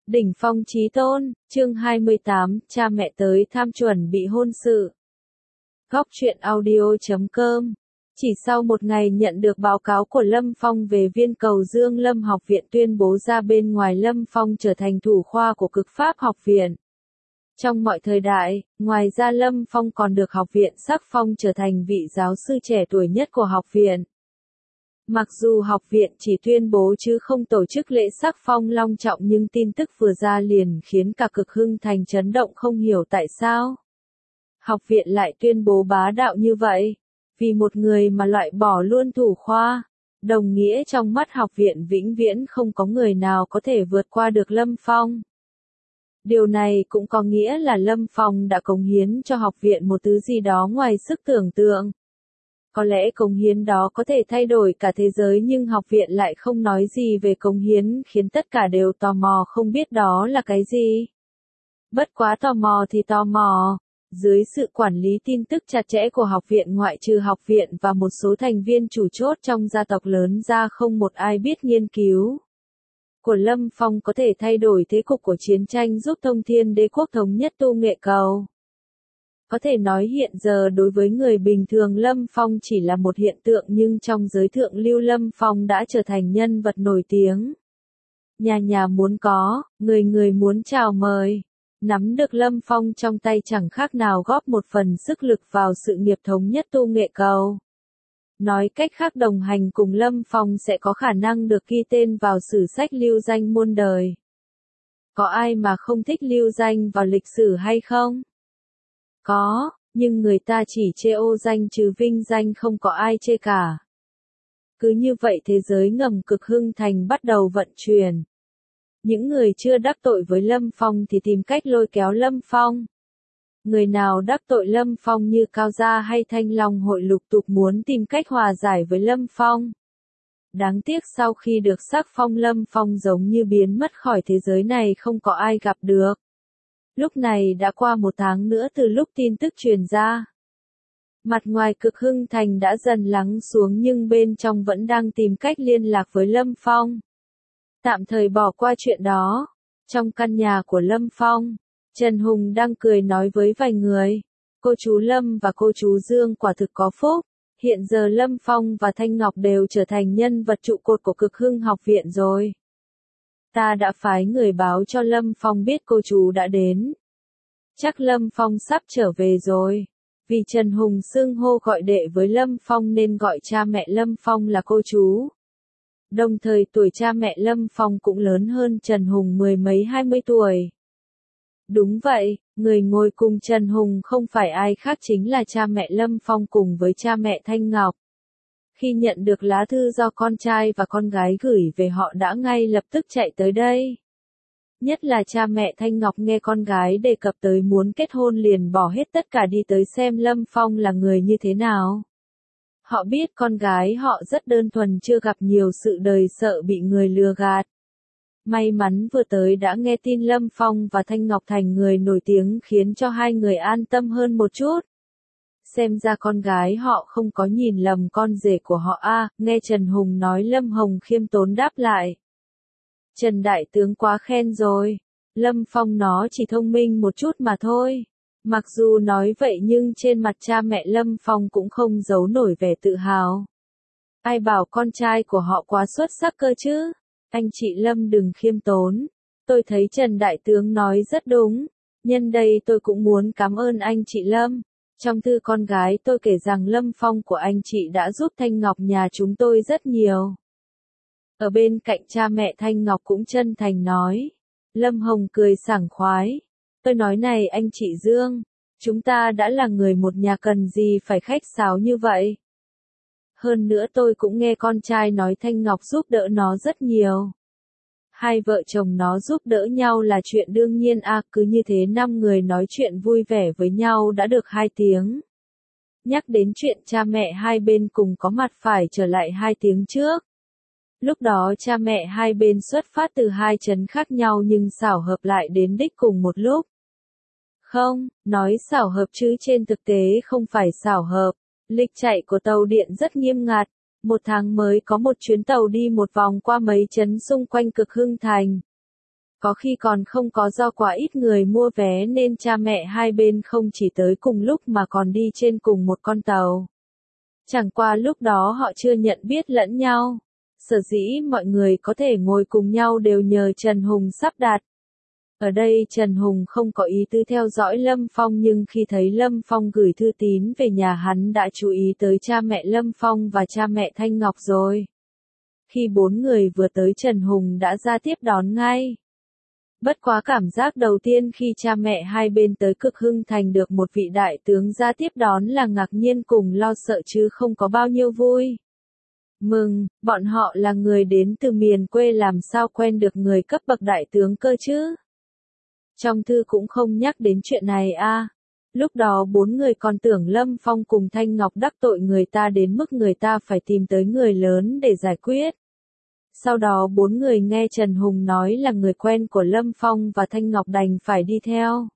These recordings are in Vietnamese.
Đỉnh phong chí tôn, chương 28, cha mẹ tới thăm chuẩn bị hôn sự. Góc truyện audio.com. Chỉ sau một ngày nhận được báo cáo của Lâm Phong về viên cầu Dương Lâm học viện tuyên bố ra bên ngoài Lâm Phong trở thành thủ khoa của Cực Pháp học viện. Trong mọi thời đại, ngoài ra Lâm Phong còn được học viện sắc phong trở thành vị giáo sư trẻ tuổi nhất của học viện. Mặc dù học viện chỉ tuyên bố chứ không tổ chức lễ sắc phong long trọng nhưng tin tức vừa ra liền khiến cả Cực Hưng Thành chấn động không hiểu tại sao. Học viện lại tuyên bố bá đạo như vậy. Vì một người mà loại bỏ luôn thủ khoa. Đồng nghĩa trong mắt học viện vĩnh viễn không có người nào có thể vượt qua được Lâm Phong. Điều này cũng có nghĩa là Lâm Phong đã cống hiến cho học viện một thứ gì đó ngoài sức tưởng tượng. Có lẽ cống hiến đó có thể thay đổi cả thế giới nhưng học viện lại không nói gì về cống hiến khiến tất cả đều tò mò không biết đó là cái gì. Bất quá tò mò thì tò mò. Dưới sự quản lý tin tức chặt chẽ của học viện ngoại trừ học viện và một số thành viên chủ chốt trong gia tộc lớn ra không một ai biết nghiên cứu của Lâm Phong có thể thay đổi thế cục của chiến tranh giúp Thông Thiên Đế quốc thống nhất tu nghệ cầu. Có thể nói hiện giờ đối với người bình thường Lâm Phong chỉ là một hiện tượng nhưng trong giới thượng lưu Lâm Phong đã trở thành nhân vật nổi tiếng. Nhà nhà muốn có, người người muốn chào mời. Nắm được Lâm Phong trong tay chẳng khác nào góp một phần sức lực vào sự nghiệp thống nhất tu nghệ cầu. Nói cách khác đồng hành cùng Lâm Phong sẽ có khả năng được ghi tên vào sử sách lưu danh muôn đời. Có ai mà không thích lưu danh vào lịch sử hay không? Có, nhưng người ta chỉ chê ô danh chứ vinh danh không có ai chê cả. Cứ như vậy thế giới ngầm Cực Hưng Thành bắt đầu vận chuyển. Những người chưa đắc tội với Lâm Phong thì tìm cách lôi kéo Lâm Phong. Người nào đắc tội Lâm Phong như Cao Gia hay Thanh Long hội lục tục muốn tìm cách hòa giải với Lâm Phong. Đáng tiếc sau khi được sắc phong Lâm Phong giống như biến mất khỏi thế giới này không có ai gặp được. Lúc này đã qua một tháng nữa từ lúc tin tức truyền ra. Mặt ngoài Cực Hưng Thành đã dần lắng xuống nhưng bên trong vẫn đang tìm cách liên lạc với Lâm Phong. Tạm thời bỏ qua chuyện đó. Trong căn nhà của Lâm Phong, Trần Hùng đang cười nói với vài người. Cô chú Lâm và cô chú Dương quả thực có phúc. Hiện giờ Lâm Phong và Thanh Ngọc đều trở thành nhân vật trụ cột của Cực Hưng học viện rồi. Ta đã phái người báo cho Lâm Phong biết cô chú đã đến. Chắc Lâm Phong sắp trở về rồi. Vì Trần Hùng xưng hô gọi đệ với Lâm Phong nên gọi cha mẹ Lâm Phong là cô chú. Đồng thời tuổi cha mẹ Lâm Phong cũng lớn hơn Trần Hùng mười mấy 20 tuổi. Đúng vậy, người ngồi cùng Trần Hùng không phải ai khác chính là cha mẹ Lâm Phong cùng với cha mẹ Thanh Ngọc. Khi nhận được lá thư do con trai và con gái gửi về họ đã ngay lập tức chạy tới đây. Nhất là cha mẹ Thanh Ngọc nghe con gái đề cập tới muốn kết hôn liền bỏ hết tất cả đi tới xem Lâm Phong là người như thế nào. Họ biết con gái họ rất đơn thuần chưa gặp nhiều sự đời sợ bị người lừa gạt. May mắn vừa tới đã nghe tin Lâm Phong và Thanh Ngọc thành người nổi tiếng khiến cho hai người an tâm hơn một chút. Xem ra con gái họ không có nhìn lầm con rể của họ nghe Trần Hùng nói Lâm Hồng khiêm tốn đáp lại. Trần Đại Tướng quá khen rồi, Lâm Phong nó chỉ thông minh một chút mà thôi. Mặc dù nói vậy nhưng trên mặt cha mẹ Lâm Phong cũng không giấu nổi vẻ tự hào. Ai bảo con trai của họ quá xuất sắc cơ chứ? Anh chị Lâm đừng khiêm tốn. Tôi thấy Trần Đại Tướng nói rất đúng. Nhân đây tôi cũng muốn cảm ơn anh chị Lâm. Trong thư con gái tôi kể rằng Lâm Phong của anh chị đã giúp Thanh Ngọc nhà chúng tôi rất nhiều. Ở bên cạnh cha mẹ Thanh Ngọc cũng chân thành nói. Lâm Hồng cười sảng khoái. Tôi nói này anh chị Dương, chúng ta đã là người một nhà cần gì phải khách sáo như vậy. Hơn nữa tôi cũng nghe con trai nói Thanh Ngọc giúp đỡ nó rất nhiều. Hai vợ chồng nó giúp đỡ nhau là chuyện đương nhiên cứ như thế 5 người nói chuyện vui vẻ với nhau đã được 2 tiếng. Nhắc đến chuyện cha mẹ hai bên cùng có mặt phải trở lại 2 tiếng trước. Lúc đó cha mẹ hai bên xuất phát từ 2 trấn khác nhau nhưng xảo hợp lại đến đích cùng một lúc. Không, nói xảo hợp chứ trên thực tế không phải xảo hợp. Lịch chạy của tàu điện rất nghiêm ngặt. 1 tháng mới có một chuyến tàu đi một vòng qua mấy trấn xung quanh Cực Hưng Thành. Có khi còn không có do quá ít người mua vé nên cha mẹ hai bên không chỉ tới cùng lúc mà còn đi trên cùng một con tàu. Chẳng qua lúc đó họ chưa nhận biết lẫn nhau. Sở dĩ mọi người có thể ngồi cùng nhau đều nhờ Trần Hùng sắp đặt. Ở đây Trần Hùng không có ý tư theo dõi Lâm Phong nhưng khi thấy Lâm Phong gửi thư tín về nhà hắn đã chú ý tới cha mẹ Lâm Phong và cha mẹ Thanh Ngọc rồi. Khi bốn người vừa tới Trần Hùng đã ra tiếp đón ngay. Bất quá cảm giác đầu tiên khi cha mẹ hai bên tới Cực Hưng Thành được một vị đại tướng ra tiếp đón là ngạc nhiên cùng lo sợ chứ không có bao nhiêu vui. Mừng, bọn họ là người đến từ miền quê làm sao quen được người cấp bậc đại tướng cơ chứ? Trong thư cũng không nhắc đến chuyện này à. Lúc đó bốn người còn tưởng Lâm Phong cùng Thanh Ngọc đắc tội người ta đến mức người ta phải tìm tới người lớn để giải quyết. Sau đó bốn người nghe Trần Hùng nói là người quen của Lâm Phong và Thanh Ngọc đành phải đi theo.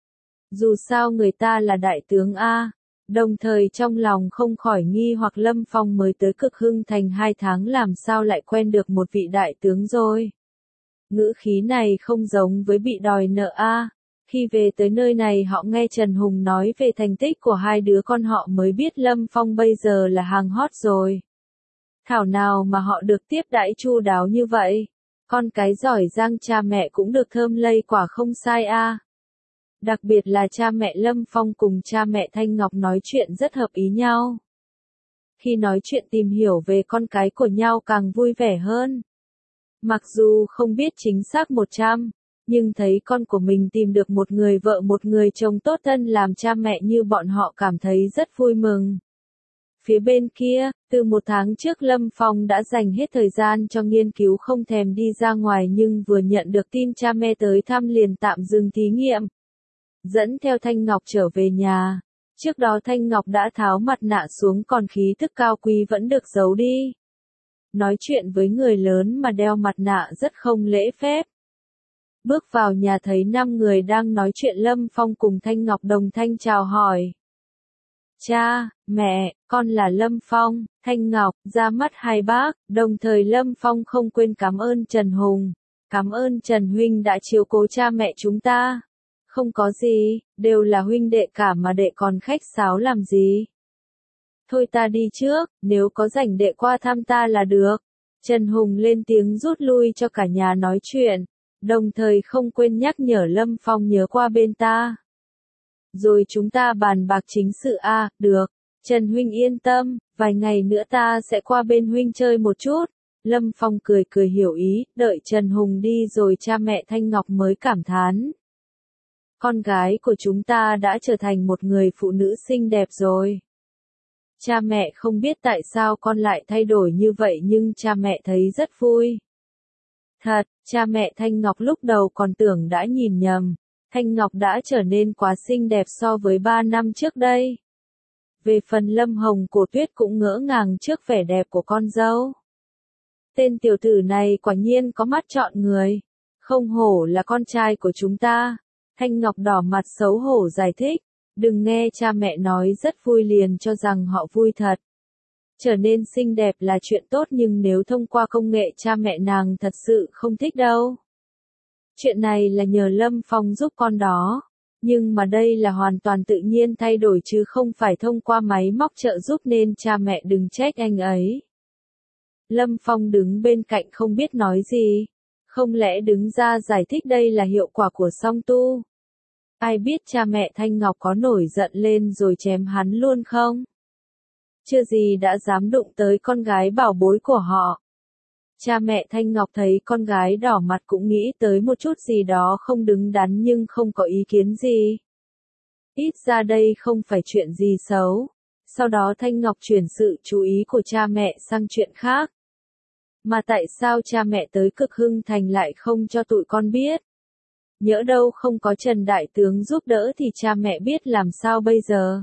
Dù sao người ta là đại tướng A, đồng thời trong lòng không khỏi nghi hoặc Lâm Phong mới tới Cực Hưng Thành 2 tháng làm sao lại quen được một vị đại tướng rồi. Ngữ khí này không giống với bị đòi nợ A. Khi về tới nơi này họ nghe Trần Hùng nói về thành tích của hai đứa con họ mới biết Lâm Phong bây giờ là hàng hot rồi. Thảo nào mà họ được tiếp đãi chu đáo như vậy. Con cái giỏi giang cha mẹ cũng được thơm lây quả không sai a. Đặc biệt là cha mẹ Lâm Phong cùng cha mẹ Thanh Ngọc nói chuyện rất hợp ý nhau. Khi nói chuyện tìm hiểu về con cái của nhau càng vui vẻ hơn. Mặc dù không biết chính xác 100, nhưng thấy con của mình tìm được một người vợ một người chồng tốt thân làm cha mẹ như bọn họ cảm thấy rất vui mừng. Phía bên kia, từ 1 tháng trước Lâm Phong đã dành hết thời gian cho nghiên cứu không thèm đi ra ngoài nhưng vừa nhận được tin cha mẹ tới thăm liền tạm dừng thí nghiệm. Dẫn theo Thanh Ngọc trở về nhà. Trước đó Thanh Ngọc đã tháo mặt nạ xuống còn khí thức cao quý vẫn được giấu đi. Nói chuyện với người lớn mà đeo mặt nạ rất không lễ phép. Bước vào nhà thấy 5 người đang nói chuyện Lâm Phong cùng Thanh Ngọc đồng thanh chào hỏi. Cha, mẹ, con là Lâm Phong, Thanh Ngọc, ra mắt hai bác, đồng thời Lâm Phong không quên cảm ơn Trần Hùng. Cảm ơn Trần Huynh đã chiếu cố cha mẹ chúng ta. Không có gì, đều là huynh đệ cả mà đệ còn khách sáo làm gì. Thôi ta đi trước, nếu có rảnh đệ qua thăm ta là được. Trần Hùng lên tiếng rút lui cho cả nhà nói chuyện, đồng thời không quên nhắc nhở Lâm Phong nhớ qua bên ta. Rồi chúng ta bàn bạc chính sự a, được. Trần Huynh yên tâm, vài ngày nữa ta sẽ qua bên Huynh chơi một chút. Lâm Phong cười cười hiểu ý, đợi Trần Hùng đi rồi cha mẹ Thanh Ngọc mới cảm thán. Con gái của chúng ta đã trở thành một người phụ nữ xinh đẹp rồi. Cha mẹ không biết tại sao con lại thay đổi như vậy nhưng cha mẹ thấy rất vui. Thật, cha mẹ Thanh Ngọc lúc đầu còn tưởng đã nhìn nhầm. Thanh Ngọc đã trở nên quá xinh đẹp so với 3 năm trước đây. Về phần Lâm Hồng Cổ Tuyết cũng ngỡ ngàng trước vẻ đẹp của con dâu. Tên tiểu tử này quả nhiên có mắt chọn người. Không hổ là con trai của chúng ta. Thanh Ngọc đỏ mặt xấu hổ giải thích. Đừng nghe cha mẹ nói rất vui liền cho rằng họ vui thật. Trở nên xinh đẹp là chuyện tốt nhưng nếu thông qua công nghệ cha mẹ nàng thật sự không thích đâu. Chuyện này là nhờ Lâm Phong giúp con đó. Nhưng mà đây là hoàn toàn tự nhiên thay đổi chứ không phải thông qua máy móc trợ giúp nên cha mẹ đừng trách anh ấy. Lâm Phong đứng bên cạnh không biết nói gì. Không lẽ đứng ra giải thích đây là hiệu quả của song tu? Ai biết cha mẹ Thanh Ngọc có nổi giận lên rồi chém hắn luôn không? Chưa gì đã dám đụng tới con gái bảo bối của họ. Cha mẹ Thanh Ngọc thấy con gái đỏ mặt cũng nghĩ tới một chút gì đó không đứng đắn nhưng không có ý kiến gì. Ít ra đây không phải chuyện gì xấu. Sau đó Thanh Ngọc chuyển sự chú ý của cha mẹ sang chuyện khác. Mà tại sao cha mẹ tới Cực Hưng Thành lại không cho tụi con biết? Nhỡ đâu không có Trần Đại Tướng giúp đỡ thì cha mẹ biết làm sao bây giờ?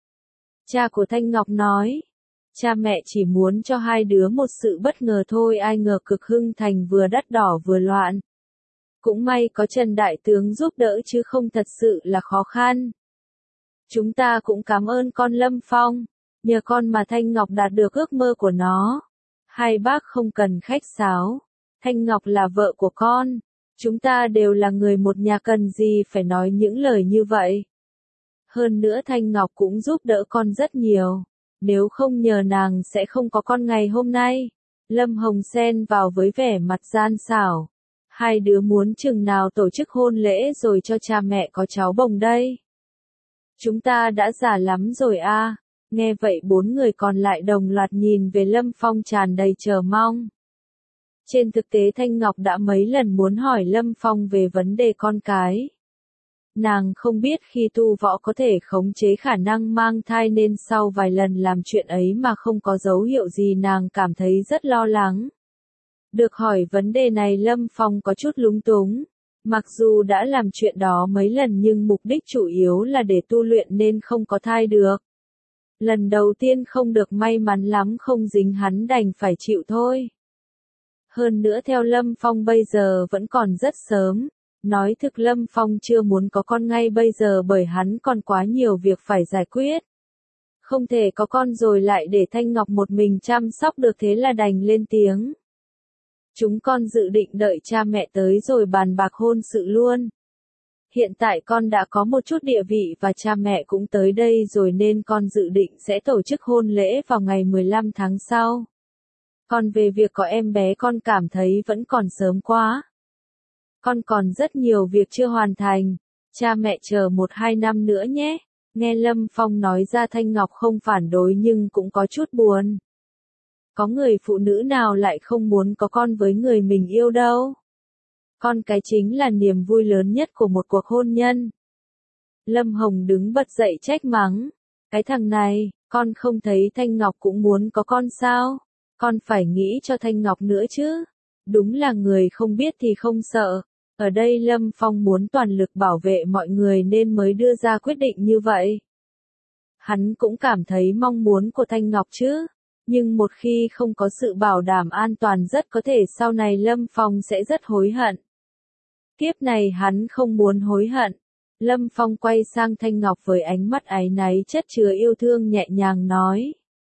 Cha của Thanh Ngọc nói. Cha mẹ chỉ muốn cho hai đứa một sự bất ngờ thôi ai ngờ Cực Hưng Thành vừa đắt đỏ vừa loạn. Cũng may có Trần Đại Tướng giúp đỡ chứ không thật sự là khó khăn. Chúng ta cũng cảm ơn con Lâm Phong. Nhờ con mà Thanh Ngọc đạt được ước mơ của nó. Hai bác không cần khách sáo. Thanh Ngọc là vợ của con. Chúng ta đều là người một nhà, cần gì phải nói những lời như vậy. Hơn nữa Thanh Ngọc cũng giúp đỡ con rất nhiều. Nếu không nhờ nàng sẽ không có con ngày hôm nay. Lâm Hồng xen vào với vẻ mặt gian xảo. Hai đứa muốn chừng nào tổ chức hôn lễ rồi cho cha mẹ có cháu bồng đây. Chúng ta đã già lắm rồi a. Nghe vậy bốn người còn lại đồng loạt nhìn về Lâm Phong tràn đầy chờ mong. Trên thực tế Thanh Ngọc đã mấy lần muốn hỏi Lâm Phong về vấn đề con cái. Nàng không biết khi tu võ có thể khống chế khả năng mang thai nên sau vài lần làm chuyện ấy mà không có dấu hiệu gì nàng cảm thấy rất lo lắng. Được hỏi vấn đề này Lâm Phong có chút lúng túng. Mặc dù đã làm chuyện đó mấy lần nhưng mục đích chủ yếu là để tu luyện nên không có thai được. Lần đầu tiên không được may mắn lắm không dính hắn đành phải chịu thôi. Hơn nữa theo Lâm Phong bây giờ vẫn còn rất sớm. Nói thực Lâm Phong chưa muốn có con ngay bây giờ bởi hắn còn quá nhiều việc phải giải quyết. Không thể có con rồi lại để Thanh Ngọc một mình chăm sóc được, thế là đành lên tiếng. Chúng con dự định đợi cha mẹ tới rồi bàn bạc hôn sự luôn. Hiện tại con đã có một chút địa vị và cha mẹ cũng tới đây rồi nên con dự định sẽ tổ chức hôn lễ vào ngày 15 tháng sau. Còn về việc có em bé con cảm thấy vẫn còn sớm quá. Con còn rất nhiều việc chưa hoàn thành, cha mẹ chờ 1-2 năm nữa nhé. Nghe Lâm Phong nói ra Thanh Ngọc không phản đối nhưng cũng có chút buồn. Có người phụ nữ nào lại không muốn có con với người mình yêu đâu. Con cái chính là niềm vui lớn nhất của một cuộc hôn nhân. Lâm Hồng đứng bật dậy trách mắng. Cái thằng này, con không thấy Thanh Ngọc cũng muốn có con sao? Con phải nghĩ cho Thanh Ngọc nữa chứ. Đúng là người không biết thì không sợ. Ở đây Lâm Phong muốn toàn lực bảo vệ mọi người nên mới đưa ra quyết định như vậy. Hắn cũng cảm thấy mong muốn của Thanh Ngọc chứ. Nhưng một khi không có sự bảo đảm an toàn rất có thể sau này Lâm Phong sẽ rất hối hận. Kiếp này hắn không muốn hối hận. Lâm Phong quay sang Thanh Ngọc với ánh mắt áy náy chất chứa yêu thương nhẹ nhàng nói.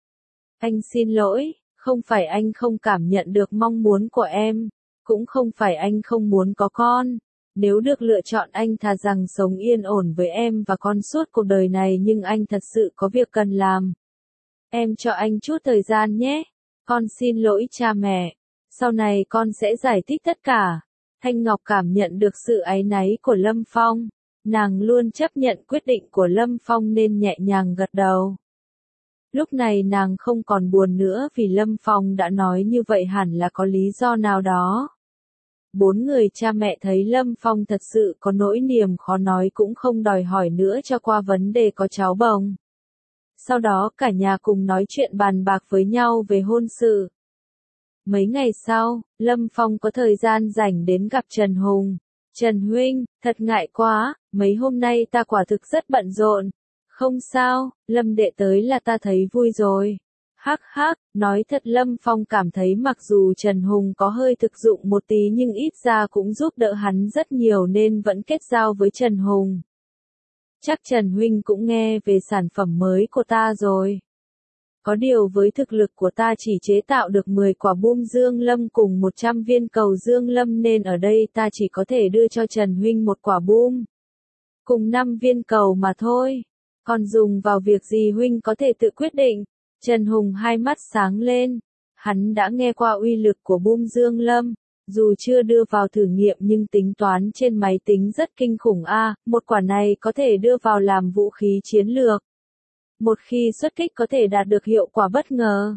Anh xin lỗi, không phải anh không cảm nhận được mong muốn của em. Cũng không phải anh không muốn có con. Nếu được lựa chọn anh thà rằng sống yên ổn với em và con suốt cuộc đời này nhưng anh thật sự có việc cần làm. Em cho anh chút thời gian nhé. Con xin lỗi cha mẹ. Sau này con sẽ giải thích tất cả. Thanh Ngọc cảm nhận được sự áy náy của Lâm Phong. Nàng luôn chấp nhận quyết định của Lâm Phong nên nhẹ nhàng gật đầu. Lúc này nàng không còn buồn nữa vì Lâm Phong đã nói như vậy hẳn là có lý do nào đó. Bốn người cha mẹ thấy Lâm Phong thật sự có nỗi niềm khó nói cũng không đòi hỏi nữa cho qua vấn đề có cháu bồng. Sau đó cả nhà cùng nói chuyện bàn bạc với nhau về hôn sự. Mấy ngày sau, Lâm Phong có thời gian rảnh đến gặp Trần Hùng. Trần huynh, thật ngại quá, mấy hôm nay ta quả thực rất bận rộn. Không sao, Lâm đệ tới là ta thấy vui rồi. Hắc hắc, nói thật Lâm Phong cảm thấy mặc dù Trần Hùng có hơi thực dụng một tí nhưng ít ra cũng giúp đỡ hắn rất nhiều nên vẫn kết giao với Trần Hùng. Chắc Trần huynh cũng nghe về sản phẩm mới của ta rồi. Có điều với thực lực của ta chỉ chế tạo được 10 quả bom dương lâm cùng 100 viên cầu dương lâm nên ở đây ta chỉ có thể đưa cho Trần huynh một quả bom. Cùng 5 viên cầu mà thôi. Còn dùng vào việc gì huynh có thể tự quyết định. Trần Hùng hai mắt sáng lên. Hắn đã nghe qua uy lực của bom dương lâm. Dù chưa đưa vào thử nghiệm nhưng tính toán trên máy tính rất kinh khủng một quả này có thể đưa vào làm vũ khí chiến lược. Một khi xuất kích có thể đạt được hiệu quả bất ngờ.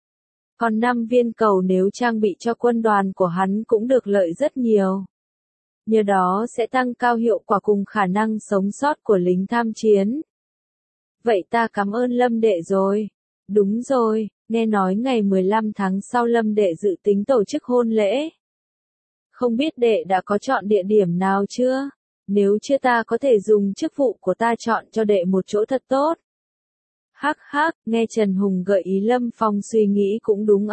Còn 5 viên cầu nếu trang bị cho quân đoàn của hắn cũng được lợi rất nhiều. Nhờ đó sẽ tăng cao hiệu quả cùng khả năng sống sót của lính tham chiến. Vậy ta cảm ơn Lâm đệ rồi. Đúng rồi, nghe nói ngày 15 tháng sau Lâm đệ dự tính tổ chức hôn lễ. Không biết đệ đã có chọn địa điểm nào chưa? Nếu chưa ta có thể dùng chức vụ của ta chọn cho đệ một chỗ thật tốt. Hắc hắc, nghe Trần Hùng gợi ý Lâm Phong suy nghĩ cũng đúng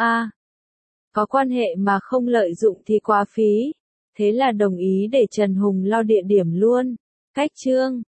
Có quan hệ mà không lợi dụng thì quá phí. Thế là đồng ý để Trần Hùng lo địa điểm luôn. Cách chương